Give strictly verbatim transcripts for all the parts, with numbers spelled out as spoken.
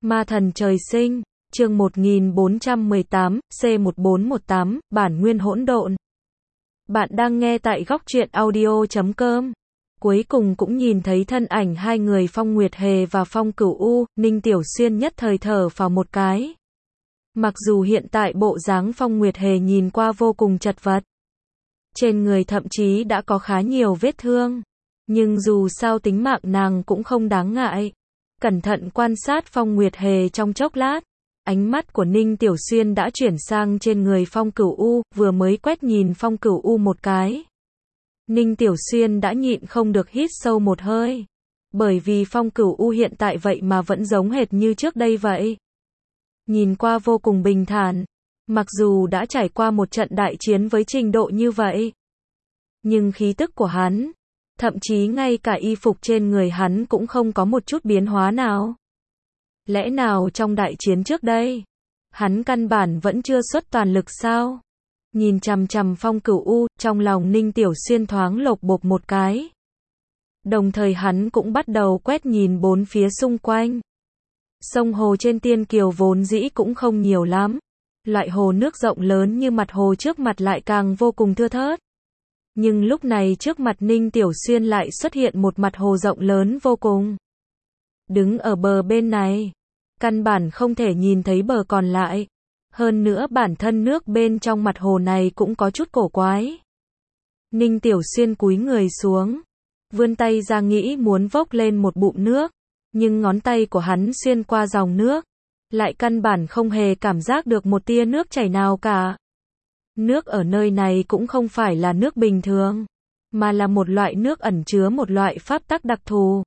Ma thần trời sinh, chương một nghìn bốn trăm mười tám, C một bốn một tám, bản nguyên hỗn độn. Bạn đang nghe tại góc truyện audio chấm com. Cuối cùng cũng nhìn thấy thân ảnh hai người Phong Nguyệt Hề và Phong Cửu U, Ninh Tiểu Xuyên nhất thời thở phào một cái. Mặc dù hiện tại bộ dáng Phong Nguyệt Hề nhìn qua vô cùng chật vật, trên người thậm chí đã có khá nhiều vết thương, nhưng dù sao tính mạng nàng cũng không đáng ngại. Cẩn thận quan sát Phong Nguyệt Hề trong chốc lát, ánh mắt của Ninh Tiểu Xuyên đã chuyển sang trên người Phong Cửu U, vừa mới quét nhìn Phong Cửu U một cái. Ninh Tiểu Xuyên đã nhịn không được hít sâu một hơi, bởi vì Phong Cửu U hiện tại vậy mà vẫn giống hệt như trước đây vậy. Nhìn qua vô cùng bình thản, mặc dù đã trải qua một trận đại chiến với trình độ như vậy, nhưng khí tức của hắn, thậm chí ngay cả y phục trên người hắn cũng không có một chút biến hóa nào. Lẽ nào trong đại chiến trước đây, hắn căn bản vẫn chưa xuất toàn lực sao? Nhìn chằm chằm Phong Cửu U, trong lòng Ninh Tiểu Xuyên thoáng lộc bộc một cái. Đồng thời hắn cũng bắt đầu quét nhìn bốn phía xung quanh. Sông hồ trên Tiên Kiều vốn dĩ cũng không nhiều lắm. Loại hồ nước rộng lớn như mặt hồ trước mặt lại càng vô cùng thưa thớt. Nhưng lúc này trước mặt Ninh Tiểu Xuyên lại xuất hiện một mặt hồ rộng lớn vô cùng. Đứng ở bờ bên này, căn bản không thể nhìn thấy bờ còn lại. Hơn nữa bản thân nước bên trong mặt hồ này cũng có chút cổ quái. Ninh Tiểu Xuyên cúi người xuống, vươn tay ra nghĩ muốn vốc lên một bụng nước, nhưng ngón tay của hắn xuyên qua dòng nước, lại căn bản không hề cảm giác được một tia nước chảy nào cả. Nước ở nơi này cũng không phải là nước bình thường, mà là một loại nước ẩn chứa một loại pháp tắc đặc thù.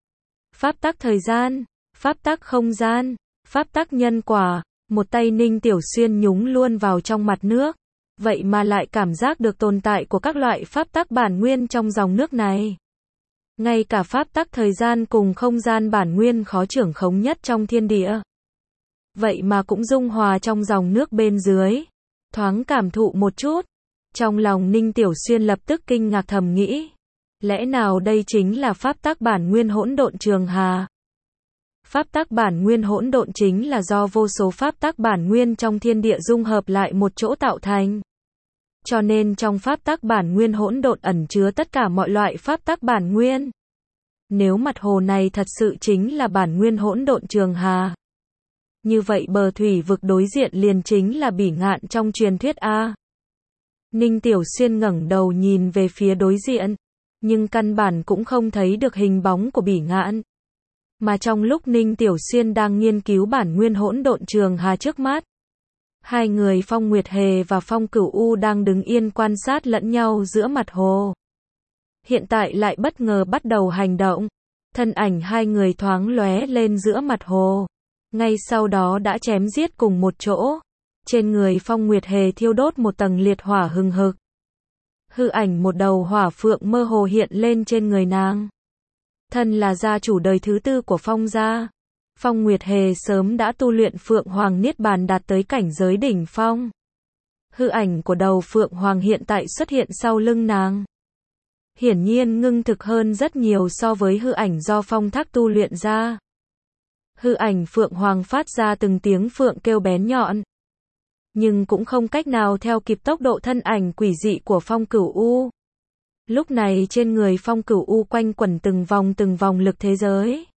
Pháp tắc thời gian, pháp tắc không gian, pháp tắc nhân quả. Một tay Ninh Tiểu Xuyên nhúng luôn vào trong mặt nước, vậy mà lại cảm giác được tồn tại của các loại pháp tắc bản nguyên trong dòng nước này. Ngay cả pháp tắc thời gian cùng không gian bản nguyên khó trưởng khống nhất trong thiên địa, vậy mà cũng dung hòa trong dòng nước bên dưới. Thoáng cảm thụ một chút, trong lòng Ninh Tiểu Xuyên lập tức kinh ngạc thầm nghĩ, lẽ nào đây chính là pháp tắc bản nguyên hỗn độn trường hà? Pháp tắc bản nguyên hỗn độn chính là do vô số pháp tắc bản nguyên trong thiên địa dung hợp lại một chỗ tạo thành. Cho nên trong pháp tắc bản nguyên hỗn độn ẩn chứa tất cả mọi loại pháp tắc bản nguyên. Nếu mặt hồ này thật sự chính là bản nguyên hỗn độn trường hà, như vậy bờ thủy vực đối diện liền chính là Bỉ Ngạn trong truyền thuyết a. Ninh Tiểu Xuyên ngẩng đầu nhìn về phía đối diện, nhưng căn bản cũng không thấy được hình bóng của Bỉ Ngạn. Mà trong lúc Ninh Tiểu Xuyên đang nghiên cứu bản nguyên hỗn độn trường hà trước mắt, hai người Phong Nguyệt Hề và Phong Cửu U đang đứng yên quan sát lẫn nhau giữa mặt hồ. Hiện tại lại bất ngờ bắt đầu hành động, thân ảnh hai người thoáng lóe lên giữa mặt hồ, ngay sau đó đã chém giết cùng một chỗ. Trên người Phong Nguyệt Hề thiêu đốt một tầng liệt hỏa hừng hực. Hư ảnh một đầu hỏa phượng mơ hồ hiện lên trên người nàng. Thân là gia chủ đời thứ tư của Phong gia, Phong Nguyệt Hề sớm đã tu luyện Phượng Hoàng Niết Bàn đạt tới cảnh giới đỉnh phong. Hư ảnh của đầu Phượng Hoàng hiện tại xuất hiện sau lưng nàng, hiển nhiên ngưng thực hơn rất nhiều so với hư ảnh do Phong Thác tu luyện ra. Hư ảnh Phượng Hoàng phát ra từng tiếng phượng kêu bén nhọn, nhưng cũng không cách nào theo kịp tốc độ thân ảnh quỷ dị của Phong Cửu U. Lúc này trên người Phong Cửu U quanh quẩn từng vòng từng vòng lực thế giới.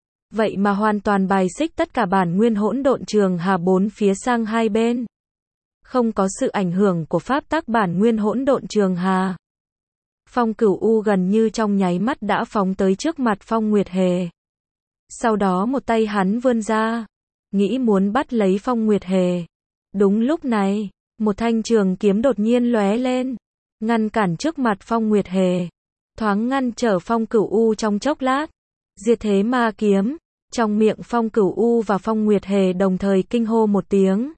Vậy mà hoàn toàn bài xích tất cả bản nguyên hỗn độn trường hà bốn phía sang hai bên. Không có sự ảnh hưởng của pháp tắc bản nguyên hỗn độn trường hà. Phong Cửu U gần như trong nháy mắt đã phóng tới trước mặt Phong Nguyệt Hề. Sau đó một tay hắn vươn ra, nghĩ muốn bắt lấy Phong Nguyệt Hề. Đúng lúc này, một thanh trường kiếm đột nhiên lóe lên, ngăn cản trước mặt Phong Nguyệt Hề, thoáng ngăn trở Phong Cửu U trong chốc lát. Diệt thế ma kiếm, trong miệng Phong Cửu U và Phong Nguyệt Hề đồng thời kinh hô một tiếng.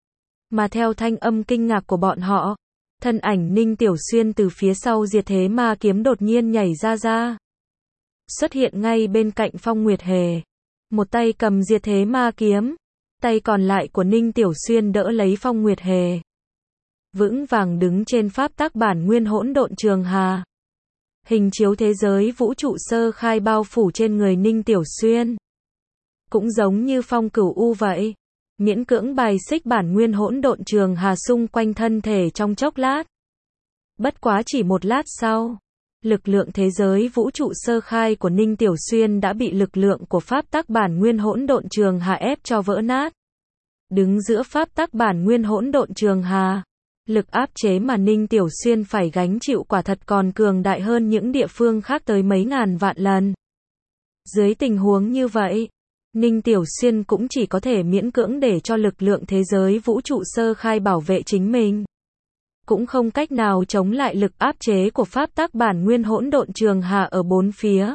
Mà theo thanh âm kinh ngạc của bọn họ, thân ảnh Ninh Tiểu Xuyên từ phía sau diệt thế ma kiếm đột nhiên nhảy ra ra, xuất hiện ngay bên cạnh Phong Nguyệt Hề. Một tay cầm diệt thế ma kiếm, tay còn lại của Ninh Tiểu Xuyên đỡ lấy Phong Nguyệt Hề, vững vàng đứng trên pháp tắc bản nguyên hỗn độn trường hà. Hình chiếu thế giới vũ trụ sơ khai bao phủ trên người Ninh Tiểu Xuyên. cũng giống như Phong Cửu U vậy, miễn cưỡng bài xích bản nguyên hỗn độn trường hà xung quanh thân thể trong chốc lát. Bất quá chỉ một lát sau, lực lượng thế giới vũ trụ sơ khai của Ninh Tiểu Xuyên đã bị lực lượng của pháp tắc bản nguyên hỗn độn trường hà ép cho vỡ nát. Đứng giữa pháp tắc bản nguyên hỗn độn trường hà, lực áp chế mà Ninh Tiểu Xuyên phải gánh chịu quả thật còn cường đại hơn những địa phương khác tới mấy ngàn vạn lần. Dưới tình huống như vậy, Ninh Tiểu Xuyên cũng chỉ có thể miễn cưỡng để cho lực lượng thế giới vũ trụ sơ khai bảo vệ chính mình. Cũng không cách nào chống lại lực áp chế của pháp tắc bản nguyên hỗn độn trường hà ở bốn phía.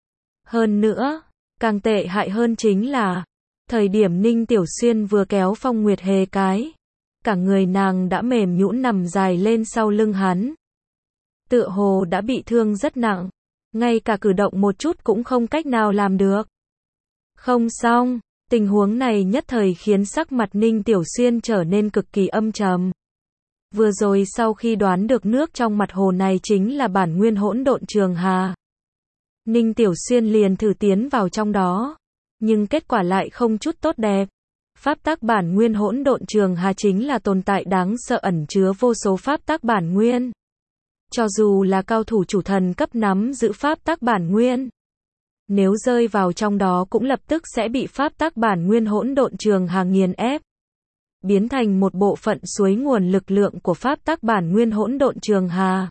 Hơn nữa, càng tệ hại hơn chính là, thời điểm Ninh Tiểu Xuyên vừa kéo Phong Nguyệt Hề cái, cả người nàng đã mềm nhũn nằm dài lên sau lưng hắn. Tựa hồ đã bị thương rất nặng, ngay cả cử động một chút cũng không cách nào làm được. Không xong, tình huống này nhất thời khiến sắc mặt Ninh Tiểu Xuyên trở nên cực kỳ âm trầm. Vừa rồi sau khi đoán được nước trong mặt hồ này chính là bản nguyên hỗn độn trường hà, Ninh Tiểu Xuyên liền thử tiến vào trong đó, nhưng kết quả lại không chút tốt đẹp. Pháp tắc bản nguyên hỗn độn trường hà chính là tồn tại đáng sợ ẩn chứa vô số pháp tắc bản nguyên. Cho dù là cao thủ chủ thần cấp nắm giữ pháp tắc bản nguyên, nếu rơi vào trong đó cũng lập tức sẽ bị pháp tắc bản nguyên hỗn độn trường hà nghiền ép, biến thành một bộ phận suối nguồn lực lượng của pháp tắc bản nguyên hỗn độn trường hà.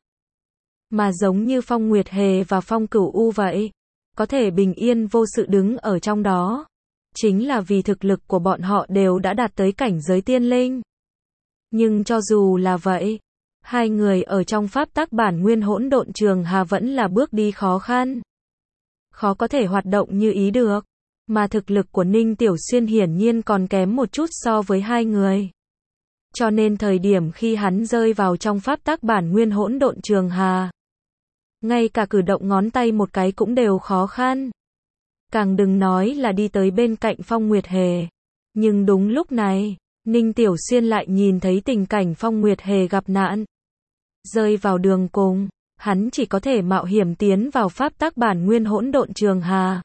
Mà giống như Phong Nguyệt Hề và Phong Cửu U vậy, có thể bình yên vô sự đứng ở trong đó, chính là vì thực lực của bọn họ đều đã đạt tới cảnh giới tiên linh. Nhưng cho dù là vậy, hai người ở trong pháp tắc bản nguyên hỗn độn trường hà vẫn là bước đi khó khăn. Khó có thể hoạt động như ý được, mà thực lực của Ninh Tiểu Xuyên hiển nhiên còn kém một chút so với hai người. Cho nên thời điểm khi hắn rơi vào trong pháp tắc bản nguyên hỗn độn trường hà, ngay cả cử động ngón tay một cái cũng đều khó khăn. Càng đừng nói là đi tới bên cạnh Phong Nguyệt Hề. Nhưng đúng lúc này, Ninh Tiểu Xuyên lại nhìn thấy tình cảnh Phong Nguyệt Hề gặp nạn. Rơi vào đường cùng, hắn chỉ có thể mạo hiểm tiến vào pháp tắc bản nguyên hỗn độn trường hà.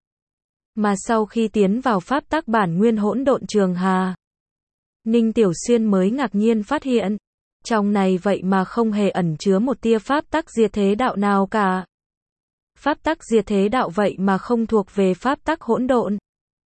Mà sau khi tiến vào pháp tắc bản nguyên hỗn độn trường hà, Ninh Tiểu Xuyên mới ngạc nhiên phát hiện, trong này vậy mà không hề ẩn chứa một tia pháp tắc diệt thế đạo nào cả. Pháp tắc diệt thế đạo vậy mà không thuộc về pháp tắc hỗn độn.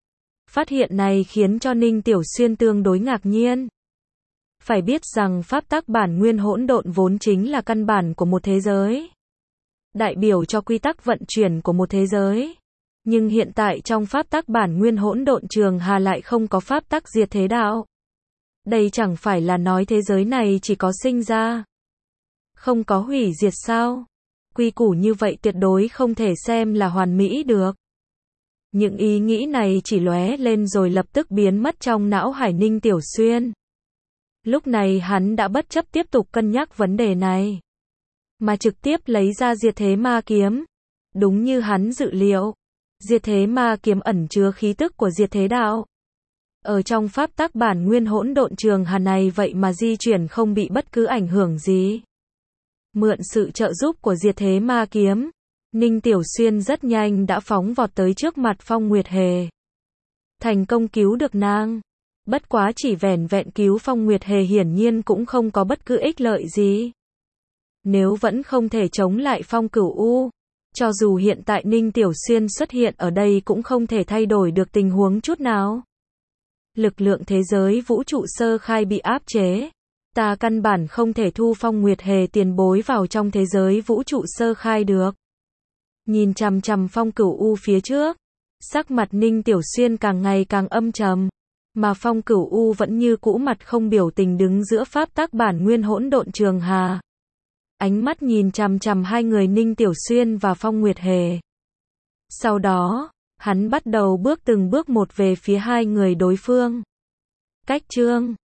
Phát hiện này khiến cho Ninh Tiểu Xuyên tương đối ngạc nhiên. Phải biết rằng pháp tắc bản nguyên hỗn độn vốn chính là căn bản của một thế giới, đại biểu cho quy tắc vận chuyển của một thế giới. Nhưng hiện tại trong pháp tắc bản nguyên hỗn độn trường hà lại không có pháp tắc diệt thế đạo. Đây chẳng phải là nói thế giới này chỉ có sinh ra, không có hủy diệt sao? Quy củ như vậy tuyệt đối không thể xem là hoàn mỹ được. Những ý nghĩ này chỉ lóe lên rồi lập tức biến mất trong não hải Ninh Tiểu Xuyên. Lúc này hắn đã bất chấp tiếp tục cân nhắc vấn đề này, mà trực tiếp lấy ra diệt thế ma kiếm. Đúng như hắn dự liệu, diệt thế ma kiếm ẩn chứa khí tức của diệt thế đạo. Ở trong pháp tắc bản nguyên hỗn độn trường hà này vậy mà di chuyển không bị bất cứ ảnh hưởng gì. Mượn sự trợ giúp của diệt thế ma kiếm, Ninh Tiểu Xuyên rất nhanh đã phóng vọt tới trước mặt Phong Nguyệt Hề. Thành công cứu được nàng. Bất quá chỉ vẻn vẹn cứu Phong Nguyệt Hề hiển nhiên cũng không có bất cứ ích lợi gì. Nếu vẫn không thể chống lại Phong Cửu U, cho dù hiện tại Ninh Tiểu Xuyên xuất hiện ở đây cũng không thể thay đổi được tình huống chút nào. Lực lượng thế giới vũ trụ sơ khai bị áp chế. Ta căn bản không thể thu Phong Nguyệt Hề tiền bối vào trong thế giới vũ trụ sơ khai được. Nhìn chằm chằm Phong Cửu U phía trước, sắc mặt Ninh Tiểu Xuyên càng ngày càng âm trầm, mà Phong Cửu U vẫn như cũ mặt không biểu tình đứng giữa pháp tắc bản nguyên hỗn độn trường hà. Ánh mắt nhìn chằm chằm hai người Ninh Tiểu Xuyên và Phong Nguyệt Hề. Sau đó, hắn bắt đầu bước từng bước một về phía hai người đối phương. Cách chương